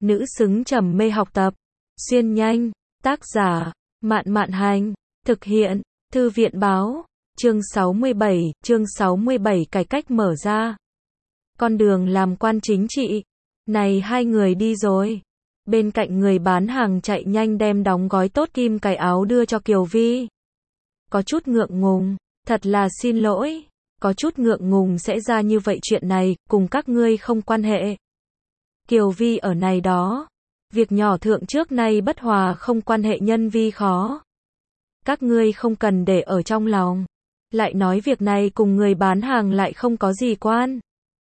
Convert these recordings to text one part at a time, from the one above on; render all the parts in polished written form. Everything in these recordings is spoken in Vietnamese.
nữ xứng trầm mê học tập. Xuyên nhanh, tác giả, Mạn Mạn Hành, thực hiện, Thư viện Báo, chương 67 cải cách mở ra. Con đường làm quan chính trị. Này hai người đi rồi. Bên cạnh người bán hàng chạy nhanh đem đóng gói tốt kim cài áo đưa cho Kiều Vi. Có chút ngượng ngùng, thật là xin lỗi, có chút ngượng ngùng sẽ ra như vậy, chuyện này, cùng các ngươi không quan hệ. Kiều Vi ở này đó. Việc nhỏ thượng trước nay bất hòa không quan hệ nhân vi khó. Các ngươi không cần để ở trong lòng. Lại nói việc này cùng người bán hàng lại không có gì quan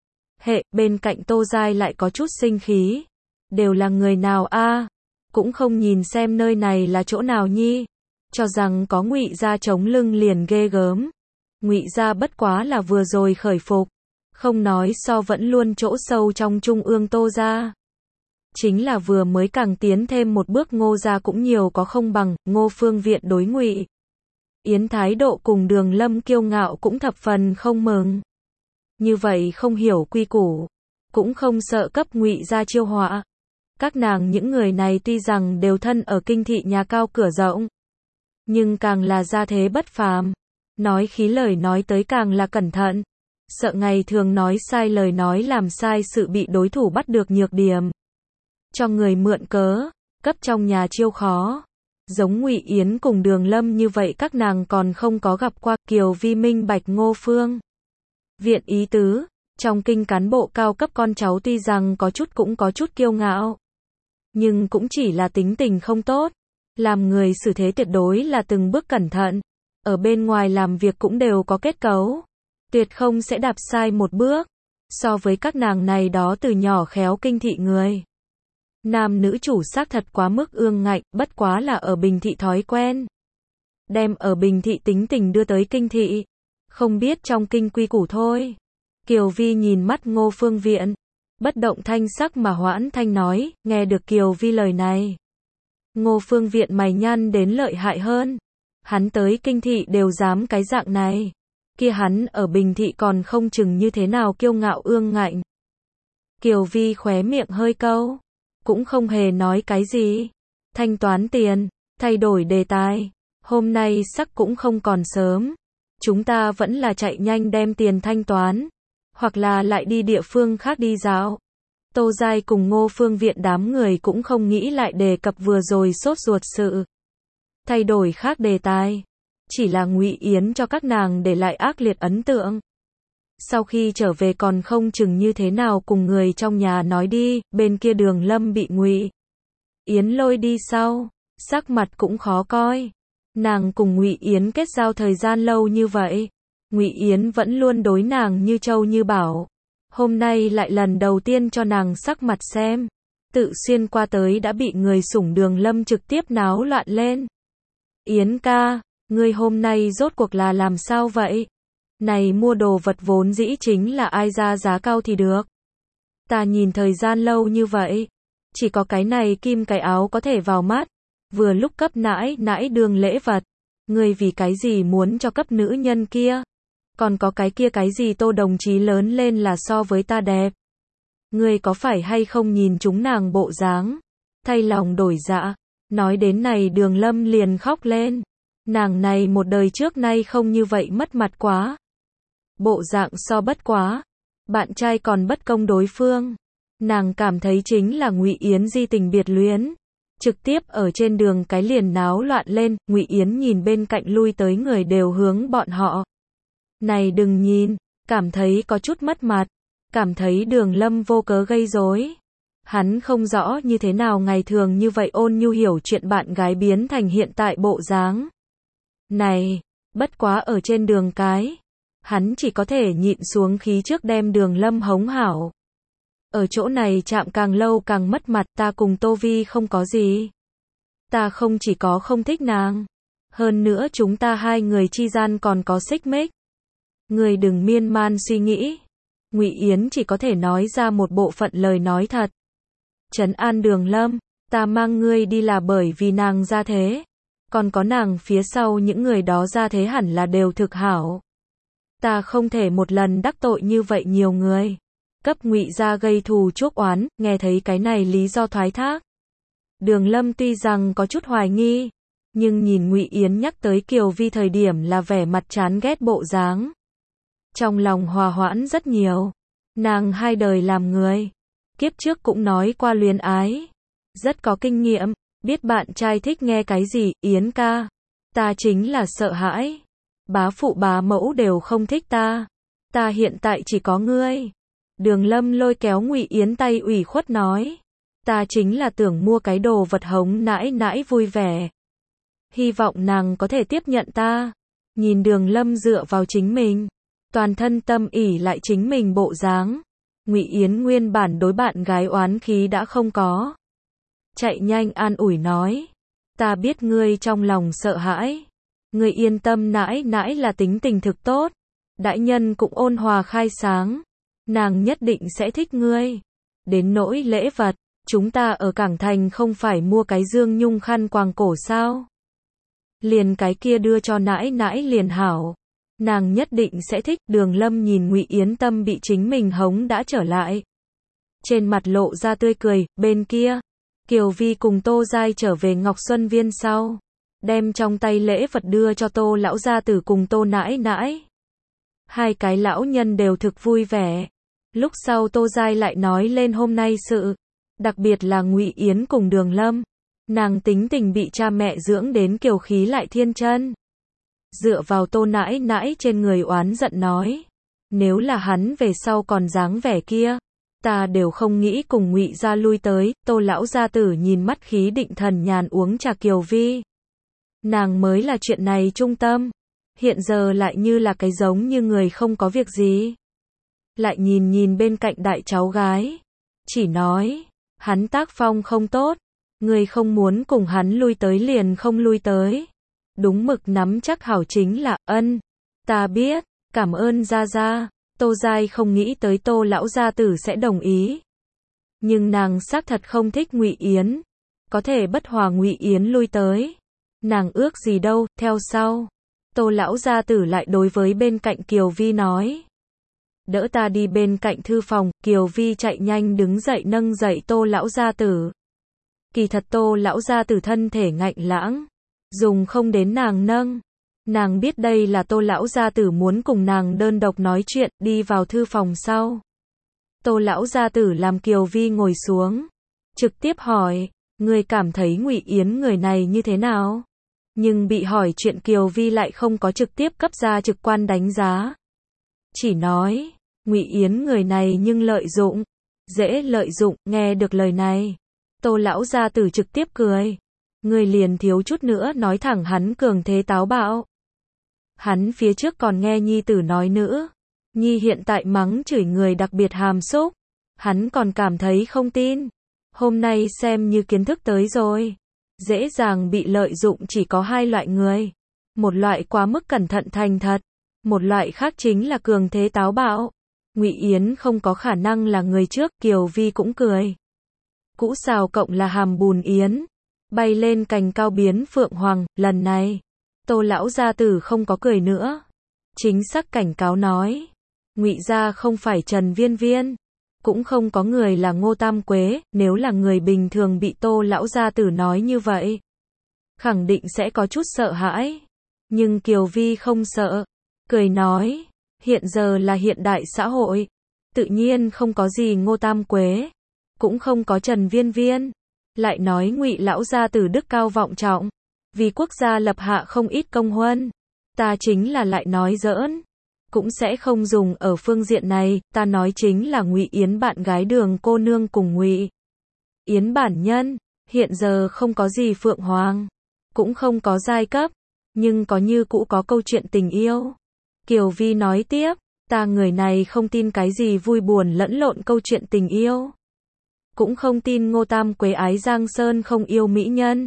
hệ. Bên cạnh Tô Giai lại có chút sinh khí. Đều là người nào a, cũng không nhìn xem nơi này là chỗ nào nhi, cho rằng có Ngụy gia chống lưng liền ghê gớm. Ngụy gia bất quá là vừa rồi khởi phục, không nói so vẫn luôn chỗ sâu trong trung ương Tô gia. Chính là vừa mới càng tiến thêm một bước Ngô gia cũng nhiều có không bằng. Ngô Phương Viện đối Ngụy Yến thái độ cùng Đường Lâm kiêu ngạo cũng thập phần không mừng. Như vậy không hiểu quy củ, cũng không sợ cấp Ngụy gia chiêu họa. Các nàng những người này tuy rằng đều thân ở kinh thị nhà cao cửa rộng, nhưng càng là gia thế bất phàm, nói khí lời nói tới càng là cẩn thận, sợ ngày thường nói sai lời nói làm sai sự bị đối thủ bắt được nhược điểm, cho người mượn cớ, cấp trong nhà chiêu khó. Giống Ngụy Yến cùng Đường Lâm như vậy các nàng còn không có gặp qua. Kiều Vi minh bạch Ngô Phương Viện ý tứ, trong kinh cán bộ cao cấp con cháu tuy rằng cũng có chút kiêu ngạo, nhưng cũng chỉ là tính tình không tốt, làm người xử thế tuyệt đối là từng bước cẩn thận, ở bên ngoài làm việc cũng đều có kết cấu, tuyệt không sẽ đạp sai một bước. So với các nàng này đó từ nhỏ khéo kinh thị người, nam nữ chủ xác thật quá mức ương ngạnh, bất quá là ở Bình thị thói quen, đem ở Bình thị tính tình đưa tới kinh thị, không biết trong kinh quy củ thôi. Kiều Vi nhìn mắt Ngô Phương Viện, bất động thanh sắc mà hoãn thanh nói. Nghe được Kiều Vi lời này, Ngô Phương Viện mày nhăn đến lợi hại hơn. Hắn tới kinh thị đều dám cái dạng này, kia hắn ở Bình thị còn không chừng như thế nào kiêu ngạo ương ngạnh. Kiều Vi khóe miệng hơi câu, cũng không hề nói cái gì. Thanh toán tiền, thay đổi đề tài. Hôm nay sắc cũng không còn sớm, chúng ta vẫn là chạy nhanh đem tiền thanh toán, hoặc là lại đi địa phương khác đi dạo. Tô Giai cùng Ngô Phương Viện đám người cũng không nghĩ lại đề cập vừa rồi sốt ruột sự. Thay đổi khác đề tài, chỉ là Ngụy Yến cho các nàng để lại ác liệt ấn tượng. Sau khi trở về còn không chừng như thế nào cùng người trong nhà nói đi. Bên kia Đường Lâm bị Ngụy Yến lôi đi sau, sắc mặt cũng khó coi. Nàng cùng Ngụy Yến kết giao thời gian lâu như vậy, Ngụy Yến vẫn luôn đối nàng như châu như bảo. Hôm nay lại lần đầu tiên cho nàng sắc mặt xem. Tự xuyên qua tới đã bị người sủng Đường Lâm trực tiếp náo loạn lên. Yến ca, ngươi hôm nay rốt cuộc là làm sao vậy? Này mua đồ vật vốn dĩ chính là ai ra giá cao thì được. Ta nhìn thời gian lâu như vậy, chỉ có cái này kim cài áo có thể vào mắt. Vừa lúc cấp nãi nãi đương lễ vật. Ngươi vì cái gì muốn cho cấp nữ nhân kia? Còn có cái kia cái gì Tô đồng chí lớn lên là so với ta đẹp. Ngươi có phải hay không nhìn chúng nàng bộ dáng, thay lòng đổi dạ? Nói đến này Đường Lâm liền khóc lên. Nàng này một đời trước nay không như vậy mất mặt quá. Bộ dạng so bất quá, bạn trai còn bất công đối phương. Nàng cảm thấy chính là Ngụy Yến di tình biệt luyến, trực tiếp ở trên đường cái liền náo loạn lên. Ngụy Yến nhìn bên cạnh lui tới người đều hướng bọn họ. Này đừng nhìn, cảm thấy có chút mất mặt, cảm thấy Đường Lâm vô cớ gây rối. Hắn không rõ như thế nào ngày thường như vậy ôn nhu hiểu chuyện bạn gái biến thành hiện tại bộ dáng này, bất quá ở trên đường cái, hắn chỉ có thể nhịn xuống khí trước đem Đường Lâm hống hảo. Ở chỗ này chạm càng lâu càng mất mặt, ta cùng Tô Vi không có gì. Ta không chỉ có không thích nàng, hơn nữa chúng ta hai người chi gian còn có xích mích. Người đừng miên man suy nghĩ. Ngụy Yến chỉ có thể nói ra một bộ phận lời nói thật. Trấn an Đường Lâm, ta mang ngươi đi là bởi vì nàng gia thế. Còn có nàng phía sau những người đó gia thế hẳn là đều thực hảo. Ta không thể một lần đắc tội như vậy nhiều người. cấp Ngụy gia gây thù chuốc oán, nghe thấy cái này lý do thoái thác. Đường Lâm tuy rằng có chút hoài nghi, nhưng nhìn Ngụy Yến nhắc tới Kiều Vi thời điểm là vẻ mặt chán ghét bộ dáng. Trong lòng hòa hoãn rất nhiều. Nàng 2 đời làm người, kiếp trước cũng nói qua luyến ái, rất có kinh nghiệm, biết bạn trai thích nghe cái gì. Yến ca, ta chính là sợ hãi, bá phụ bá mẫu đều không thích ta hiện tại chỉ có ngươi. Đường Lâm lôi kéo Ngụy Yến tay ủy khuất nói, ta chính là tưởng mua cái đồ vật hống nãi nãi vui vẻ, hy vọng nàng có thể tiếp nhận ta. Nhìn Đường Lâm dựa vào chính mình, toàn thân tâm ỷ lại chính mình bộ dáng, Ngụy Yến nguyên bản đối bạn gái oán khí đã không có. Chạy nhanh an ủi nói, ta biết ngươi trong lòng sợ hãi, ngươi yên tâm, nãi nãi là tính tình thực tốt, đại nhân cũng ôn hòa khai sáng, nàng nhất định sẽ thích ngươi. Đến nỗi lễ vật, chúng ta ở Cảng Thành không phải mua cái dương nhung khăn quàng cổ sao? Liền cái kia đưa cho nãi nãi liền hảo, nàng nhất định sẽ thích. Đường Lâm nhìn Ngụy Yến tâm bị chính mình hống đã trở lại, trên mặt lộ ra tươi cười. Bên kia, Kiều Vi cùng Tô Giai trở về Ngọc Xuân Viên sau, đem trong tay lễ vật đưa cho Tô lão gia tử cùng Tô nãi nãi. 2 cái lão nhân đều thực vui vẻ. Lúc sau Tô Giai lại nói lên hôm nay sự, đặc biệt là Ngụy Yến cùng Đường Lâm. Nàng tính tình bị cha mẹ dưỡng đến kiều khí lại thiên chân. Dựa vào Tô nãi nãi trên người oán giận nói, nếu là hắn về sau còn dáng vẻ kia, ta đều không nghĩ cùng Ngụy gia lui tới. Tô lão gia tử nhìn mắt khí định thần nhàn uống trà Kiều Vi. Nàng mới là chuyện này trung tâm, hiện giờ lại như là cái giống như người không có việc gì. Lại nhìn bên cạnh đại cháu gái, chỉ nói, hắn tác phong không tốt, người không muốn cùng hắn lui tới liền không lui tới. Đúng mực nắm chắc hảo chính là, ân, ta biết, cảm ơn gia gia. Tô Giai không nghĩ tới Tô lão gia tử sẽ đồng ý. Nhưng nàng xác thật không thích Ngụy Yến, có thể bất hòa Ngụy Yến lui tới. Nàng ước gì đâu. Theo sau, Tô lão gia tử lại đối với bên cạnh Kiều Vi nói, đỡ ta đi bên cạnh thư phòng. Kiều Vi chạy nhanh đứng dậy nâng dậy Tô lão gia tử. Kỳ thật Tô lão gia tử thân thể ngạnh lãng, dùng không đến nàng nâng. Nàng biết đây là Tô lão gia tử muốn cùng nàng đơn độc nói chuyện. Đi vào thư phòng sau, Tô lão gia tử làm Kiều Vi ngồi xuống, trực tiếp hỏi, ngươi cảm thấy Ngụy Yến người này như thế nào? Nhưng bị hỏi chuyện Kiều Vi lại không có trực tiếp cấp ra trực quan đánh giá, chỉ nói, Ngụy Yến người này nhưng lợi dụng, dễ lợi dụng. Nghe được lời này, Tô lão gia tử trực tiếp cười, ngươi liền thiếu chút nữa nói thẳng hắn cường thế táo bạo. Hắn phía trước còn nghe nhi tử nói nữa, nhi hiện tại mắng chửi người đặc biệt hàm xúc, hắn còn cảm thấy không tin. Hôm nay xem như kiến thức tới rồi. Dễ dàng bị lợi dụng chỉ có 2 loại người, một loại quá mức cẩn thận thành thật, một loại khác chính là cường thế táo bạo. Ngụy Yến không có khả năng là người trước. Kiều Vi cũng cười, cũ xào cộng là hàm bùn yến, bay lên cành cao biến phượng hoàng. Lần này Tô lão gia tử không có cười nữa, chính xác cảnh cáo nói, Ngụy gia không phải Trần Viên Viên, cũng không có người là Ngô Tam Quế. Nếu là người bình thường bị Tô lão gia tử nói như vậy, khẳng định sẽ có chút sợ hãi. Nhưng Kiều Vi không sợ, cười nói, hiện giờ là hiện đại xã hội, tự nhiên không có gì Ngô Tam Quế, cũng không có Trần Viên Viên. Lại nói Ngụy lão gia tử đức cao vọng trọng, vì quốc gia lập hạ không ít công huân, ta chính là lại nói giỡn, cũng sẽ không dùng ở phương diện này. Ta nói chính là Ngụy Yến bạn gái Đường cô nương cùng Ngụy Yến bản nhân, hiện giờ không có gì phượng hoàng, cũng không có giai cấp, nhưng có như cũ có câu chuyện tình yêu. Kiều Vi nói tiếp, ta người này không tin cái gì vui buồn lẫn lộn câu chuyện tình yêu, cũng không tin Ngô Tam Quế ái Giang Sơn không yêu mỹ nhân.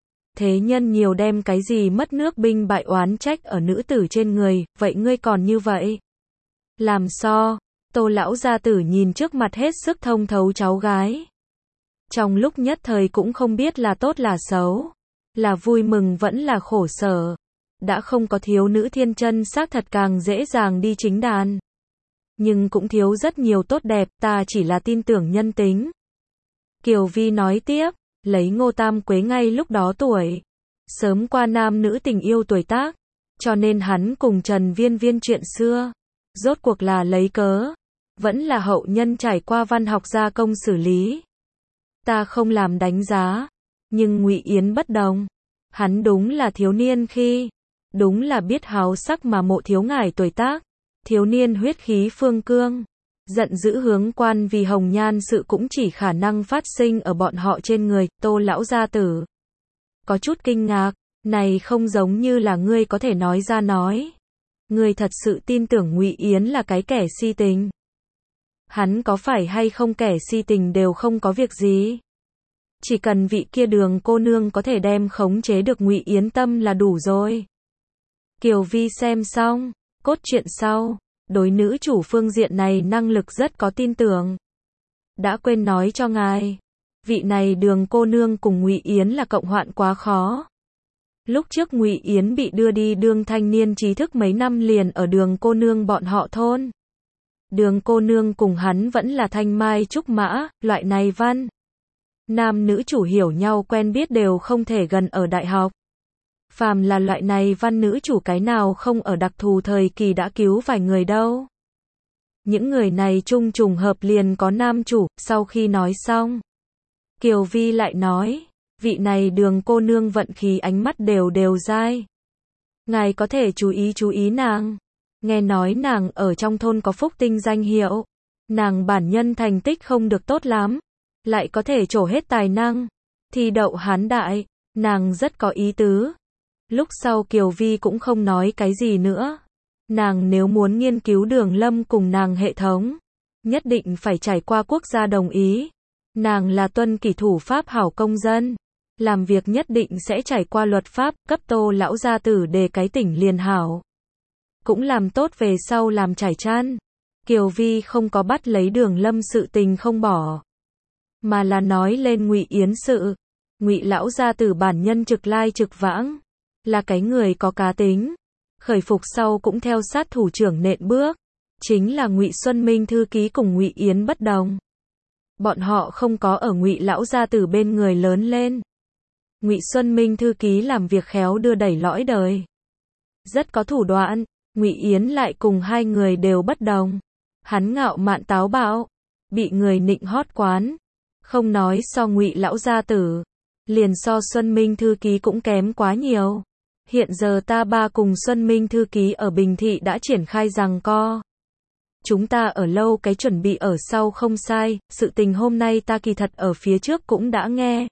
Thế nhân nhiều đem cái gì mất nước binh bại oán trách ở nữ tử trên người, vậy ngươi còn như vậy? Làm so. Tô lão gia tử nhìn trước mặt hết sức thông thấu cháu gái, trong lúc nhất thời cũng không biết là tốt là xấu, là vui mừng vẫn là khổ sở. Đã không có thiếu nữ thiên chân xác thật càng dễ dàng đi chính đàn. nhưng cũng thiếu rất nhiều tốt đẹp, ta chỉ là tin tưởng nhân tính. Kiều Vi nói tiếp, lấy Ngô Tam Quế ngay lúc đó tuổi, sớm qua nam nữ tình yêu tuổi tác, cho nên hắn cùng Trần Viên Viên chuyện xưa, rốt cuộc là lấy cớ, vẫn là hậu nhân trải qua văn học gia công xử lý. Ta không làm đánh giá, nhưng Ngụy Yến bất đồng. Hắn đúng là thiếu niên khi, đúng là biết háo sắc mà mộ thiếu ngải tuổi tác, thiếu niên huyết khí phương cương, giận dữ hướng quan vì hồng nhan sự cũng chỉ khả năng phát sinh ở bọn họ trên người. Tô lão gia tử có chút kinh ngạc, này không giống như là ngươi có thể nói ra nói. Ngươi thật sự tin tưởng Ngụy Yến là cái kẻ si tình? Hắn có phải hay không kẻ si tình đều không có việc gì. Chỉ cần vị kia Đường cô nương có thể đem khống chế được Ngụy Yến tâm là đủ rồi. Kiều Vi xem xong, cốt truyện sau, đối nữ chủ phương diện này năng lực rất có tin tưởng. Đã quên nói cho ngài, vị này Đường cô nương cùng Ngụy Yến là cộng hoạn quá khó. Lúc trước Ngụy Yến bị đưa đi đương thanh niên trí thức mấy năm liền ở Đường cô nương bọn họ thôn. Đường cô nương cùng hắn vẫn là thanh mai trúc mã, loại này văn. Nam nữ chủ hiểu nhau quen biết đều không thể gần ở đại học. Phàm là loại này văn nữ chủ cái nào không ở đặc thù thời kỳ đã cứu vài người đâu. Những người này chung trùng hợp liền có nam chủ. Sau khi nói xong, Kiều Vi lại nói, vị này Đường cô nương vận khí ánh mắt đều đều dai. Ngài có thể chú ý nàng. Nghe nói nàng ở trong thôn có phúc tinh danh hiệu. Nàng bản nhân thành tích không được tốt lắm, lại có thể trổ hết tài năng, thi đậu hán đại, nàng rất có ý tứ. Lúc sau Kiều Vi cũng không nói cái gì nữa. Nàng nếu muốn nghiên cứu Đường Lâm cùng nàng hệ thống, nhất định phải trải qua quốc gia đồng ý. Nàng là tuân kỷ thủ pháp hảo công dân, làm việc nhất định sẽ trải qua luật pháp, cấp Tô lão gia tử đề cái tỉnh liền hảo. Cũng làm tốt về sau làm trải chăn. Kiều Vi không có bắt lấy Đường Lâm sự tình không bỏ, mà là nói lên Ngụy Yến sự. Ngụy lão gia tử bản nhân trực lai trực vãng, là cái người có cá tính, khởi phục sau cũng theo sát thủ trưởng nện bước. Chính là Ngụy Xuân Minh thư ký cùng Ngụy Yến bất đồng. Bọn họ không có ở Ngụy lão gia tử bên người lớn lên. Ngụy Xuân Minh thư ký làm việc khéo đưa đẩy lõi đời, rất có thủ đoạn. Ngụy Yến lại cùng hai người đều bất đồng. Hắn ngạo mạn táo bạo, bị người nịnh hót quán, không nói so Ngụy lão gia tử, liền so Xuân Minh thư ký cũng kém quá nhiều. Hiện giờ ta ba cùng Xuân Minh thư ký ở Bình Thị đã triển khai giằng co. Chúng ta ở lâu cái chuẩn bị ở sau không sai, sự tình hôm nay ta kỳ thật ở phía trước cũng đã nghe.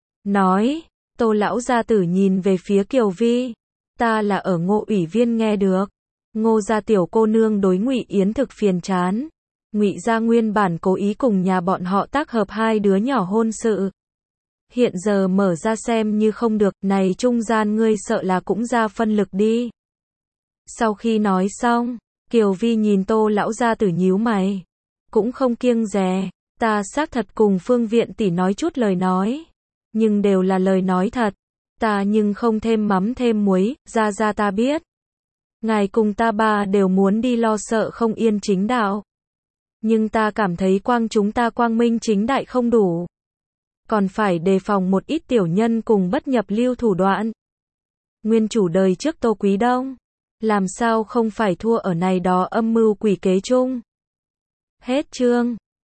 Nói, Tô lão gia tử nhìn về phía Kiều Vi, ta là ở Ngô ủy viên nghe được. Ngô gia tiểu cô nương đối Ngụy Yến thực phiền chán. Ngụy gia nguyên bản cố ý cùng nhà bọn họ tác hợp hai đứa nhỏ hôn sự. Hiện giờ mở ra xem như không được, này trung gian ngươi sợ là cũng ra phân lực đi. Sau khi nói xong, Kiều Vi nhìn Tô lão gia tử nhíu mày, cũng không kiêng dè, ta xác thật cùng Phương Viện tỷ nói chút lời nói, nhưng đều là lời nói thật, ta nhưng không thêm mắm thêm muối, ra ta biết. Ngài cùng ta ba đều muốn đi lo sợ không yên chính đạo. Nhưng ta cảm thấy chúng ta quang minh chính đại không đủ. Còn phải đề phòng một ít tiểu nhân cùng bất nhập lưu thủ đoạn. Nguyên chủ đời trước Tô Quý Đông, làm sao không phải thua ở này đó âm mưu quỷ kế chung. Hết chương.